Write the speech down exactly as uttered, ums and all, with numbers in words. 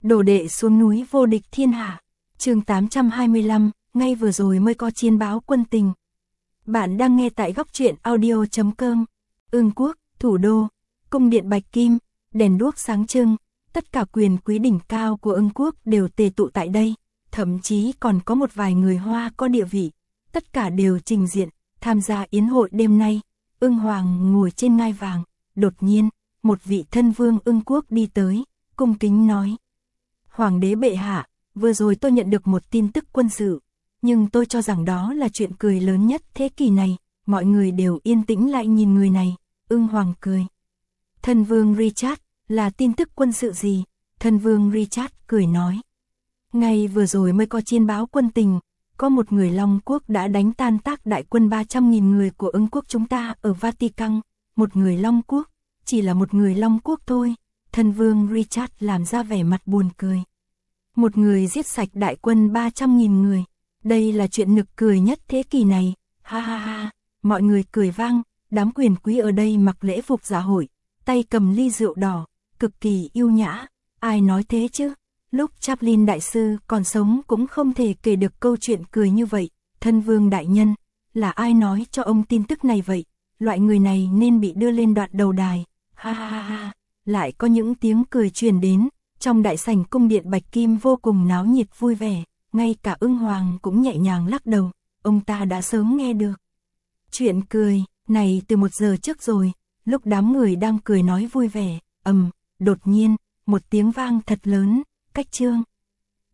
Đồ đệ xuống núi vô địch thiên hạ. Chương tám trăm hai mươi lăm, ngay vừa rồi mới có chiến báo quân tình. Bạn đang nghe tại góc truyện audio chấm com. Ưng quốc, thủ đô, cung điện Bạch Kim, đèn đuốc sáng trưng, tất cả quyền quý đỉnh cao của Ưng quốc đều tề tụ tại đây, thậm chí còn có một vài người Hoa có địa vị, tất cả đều trình diện, tham gia yến hội đêm nay. Ưng hoàng ngồi trên ngai vàng, đột nhiên, một vị thân vương Ưng quốc đi tới, cung kính nói: Hoàng đế bệ hạ, vừa rồi tôi nhận được một tin tức quân sự, nhưng tôi cho rằng đó là chuyện cười lớn nhất thế kỷ này. Mọi người đều yên tĩnh lại nhìn người này. Ưng hoàng cười: Thân vương Richard, là tin tức quân sự gì? Thân vương Richard cười nói: Ngay vừa rồi mới có chiến báo quân tình, có một người Long quốc đã đánh tan tác đại quân ba trăm nghìn người của Ưng quốc chúng ta ở Vatican. Một người Long quốc, chỉ là một người Long quốc thôi. Thân vương Richard làm ra vẻ mặt buồn cười. Một người giết sạch đại quân ba trăm nghìn người. Đây là chuyện nực cười nhất thế kỷ này. Ha ha ha, mọi người cười vang. Đám quyền quý ở đây mặc lễ phục dạ hội, tay cầm ly rượu đỏ, cực kỳ yêu nhã. Ai nói thế chứ? Lúc Chaplin đại sư còn sống cũng không thể kể được câu chuyện cười như vậy. Thân vương đại nhân, là ai nói cho ông tin tức này vậy? Loại người này nên bị đưa lên đoạn đầu đài. Ha ha ha ha. Lại có những tiếng cười truyền đến, trong đại sảnh cung điện Bạch Kim vô cùng náo nhiệt vui vẻ, ngay cả Ưng hoàng cũng nhẹ nhàng lắc đầu, ông ta đã sớm nghe được chuyện cười này từ một giờ trước rồi. Lúc đám người đang cười nói vui vẻ, ầm, đột nhiên, một tiếng vang thật lớn, cách chương.